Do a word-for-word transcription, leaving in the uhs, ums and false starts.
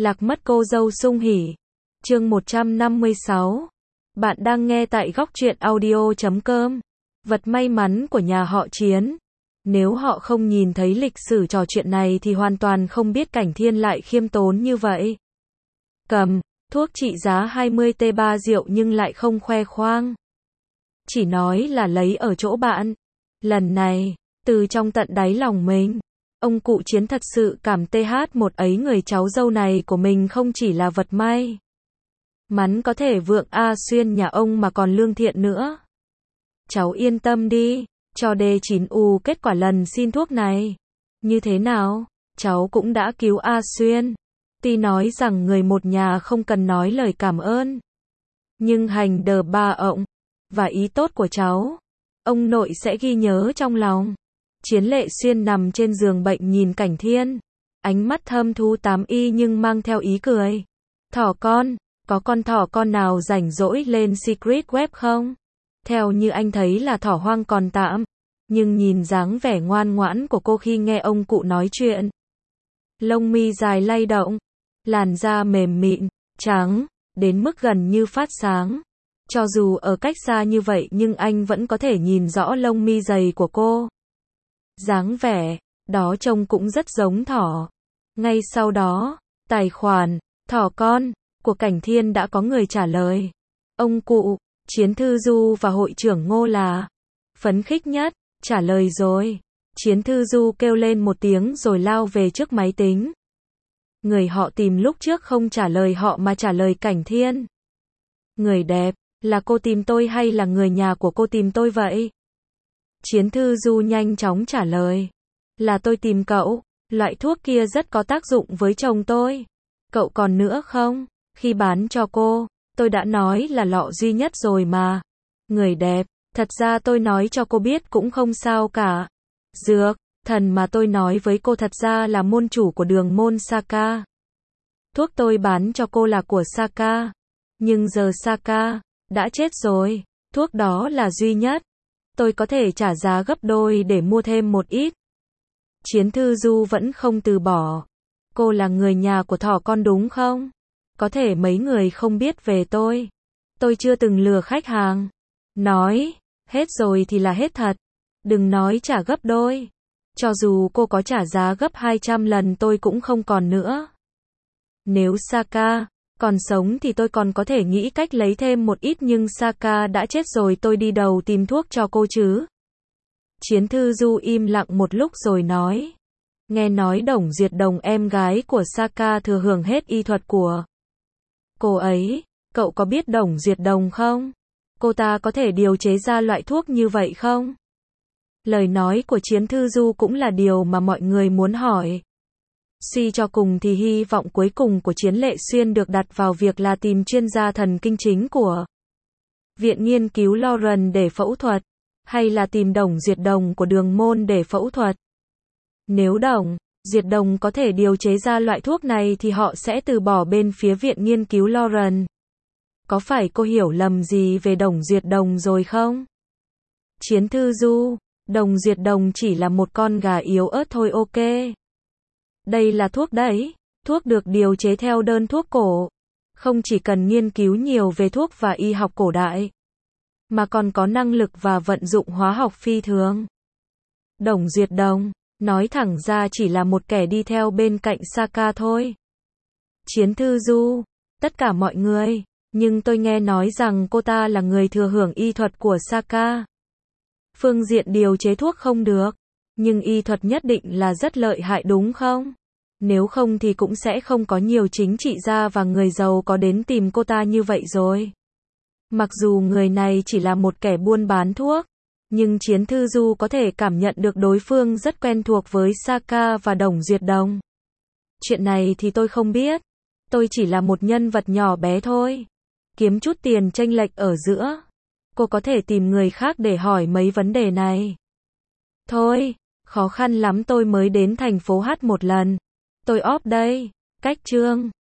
Lạc mất cô dâu sung hỉ. Chương một trăm năm mươi sáu. Bạn đang nghe tại góc truyện audio chấm com. Vật may mắn của nhà họ Chiến. Nếu họ không nhìn thấy lịch sử trò chuyện này thì hoàn toàn không biết Cảnh Thiên lại khiêm tốn như vậy. Cầm, thuốc trị giá hai mươi tê ba rượu nhưng lại không khoe khoang. Chỉ nói là lấy ở chỗ bạn. Lần này, từ trong tận đáy lòng mình, ông cụ Chiến thật sự cảm th một ấy người cháu dâu này của mình không chỉ là vật may mắn có thể vượng A xuyên nhà ông mà còn lương thiện nữa. Cháu yên tâm đi, cho D chín U kết quả lần xin thuốc này. Như thế nào, cháu cũng đã cứu A xuyên. Tuy nói rằng người một nhà không cần nói lời cảm ơn. Nhưng hành đờ ba ộng, và ý tốt của cháu, ông nội sẽ ghi nhớ trong lòng. Chiến Lệ Xuyên nằm trên giường bệnh nhìn Cảnh Thiên. Ánh mắt thâm thú tám y nhưng mang theo ý cười. Thỏ con, có con thỏ con nào rảnh rỗi lên secret web không? Theo như anh thấy là thỏ hoang còn tạm. Nhưng nhìn dáng vẻ ngoan ngoãn của cô khi nghe ông cụ nói chuyện. Lông mi dài lay động. Làn da mềm mịn, trắng, đến mức gần như phát sáng. Cho dù ở cách xa như vậy nhưng anh vẫn có thể nhìn rõ lông mi dày của cô. Dáng vẻ, đó trông cũng rất giống thỏ. Ngay sau đó, tài khoản, thỏ con, của Cảnh Thiên đã có người trả lời. Ông cụ, Chiến Thư Du và hội trưởng Ngô là phấn khích nhất, trả lời rồi. Chiến Thư Du kêu lên một tiếng rồi lao về trước máy tính. Người họ tìm lúc trước không trả lời họ mà trả lời Cảnh Thiên. Người đẹp, là cô tìm tôi hay là người nhà của cô tìm tôi vậy? Chiến Thư Du nhanh chóng trả lời. Là tôi tìm cậu, loại thuốc kia rất có tác dụng với chồng tôi. Cậu còn nữa không? Khi bán cho cô, tôi đã nói là lọ duy nhất rồi mà. Người đẹp, thật ra tôi nói cho cô biết cũng không sao cả. Dược, thần mà tôi nói với cô thật ra là môn chủ của đường môn Saka. Thuốc tôi bán cho cô là của Saka. Nhưng giờ Saka đã chết rồi, thuốc đó là duy nhất. Tôi có thể trả giá gấp đôi để mua thêm một ít. Chiến Thư Du vẫn không từ bỏ. Cô là người nhà của thỏ con đúng không? Có thể mấy người không biết về tôi. Tôi chưa từng lừa khách hàng. Nói, hết rồi thì là hết thật. Đừng nói trả gấp đôi. Cho dù cô có trả giá gấp hai trăm lần tôi cũng không còn nữa. Nếu Saka còn sống thì tôi còn có thể nghĩ cách lấy thêm một ít nhưng Saka đã chết rồi tôi đi đầu tìm thuốc cho cô chứ. Chiến Thư Du im lặng một lúc rồi nói. Nghe nói Đồng Duyệt Đồng em gái của Saka thừa hưởng hết y thuật của cô ấy. Cậu có biết Đồng Duyệt Đồng không? Cô ta có thể điều chế ra loại thuốc như vậy không? Lời nói của Chiến Thư Du cũng là điều mà mọi người muốn hỏi. Suy cho cùng thì hy vọng cuối cùng của Chiến Lệ Xuyên được đặt vào việc là tìm chuyên gia thần kinh chính của Viện Nghiên cứu Lauren để phẫu thuật, hay là tìm Đồng Duyệt Đồng của đường môn để phẫu thuật. Nếu Đồng Duyệt Đồng có thể điều chế ra loại thuốc này thì họ sẽ từ bỏ bên phía Viện Nghiên cứu Lauren. Có phải cô hiểu lầm gì về Đồng Duyệt Đồng rồi không? Chiến Thư Du, Đồng Duyệt Đồng chỉ là một con gà yếu ớt thôi ok. Đây là thuốc đấy, thuốc được điều chế theo đơn thuốc cổ. Không chỉ cần nghiên cứu nhiều về thuốc và y học cổ đại, mà còn có năng lực và vận dụng hóa học phi thường. Đồng Duyệt Đồng, nói thẳng ra chỉ là một kẻ đi theo bên cạnh Saka thôi. Chiến Thư Du, tất cả mọi người, nhưng tôi nghe nói rằng cô ta là người thừa hưởng y thuật của Saka. Phương diện điều chế thuốc không được, nhưng y thuật nhất định là rất lợi hại đúng không? Nếu không thì cũng sẽ không có nhiều chính trị gia và người giàu có đến tìm cô ta như vậy rồi. Mặc dù người này chỉ là một kẻ buôn bán thuốc, nhưng Chiến Thư Du có thể cảm nhận được đối phương rất quen thuộc với Saka và Đồng Duyệt Đồng. Chuyện này thì tôi không biết. Tôi chỉ là một nhân vật nhỏ bé thôi. Kiếm chút tiền chênh lệch ở giữa. Cô có thể tìm người khác để hỏi mấy vấn đề này. Thôi, khó khăn lắm tôi mới đến thành phố Hát một lần. Tôi off đây. Cách chương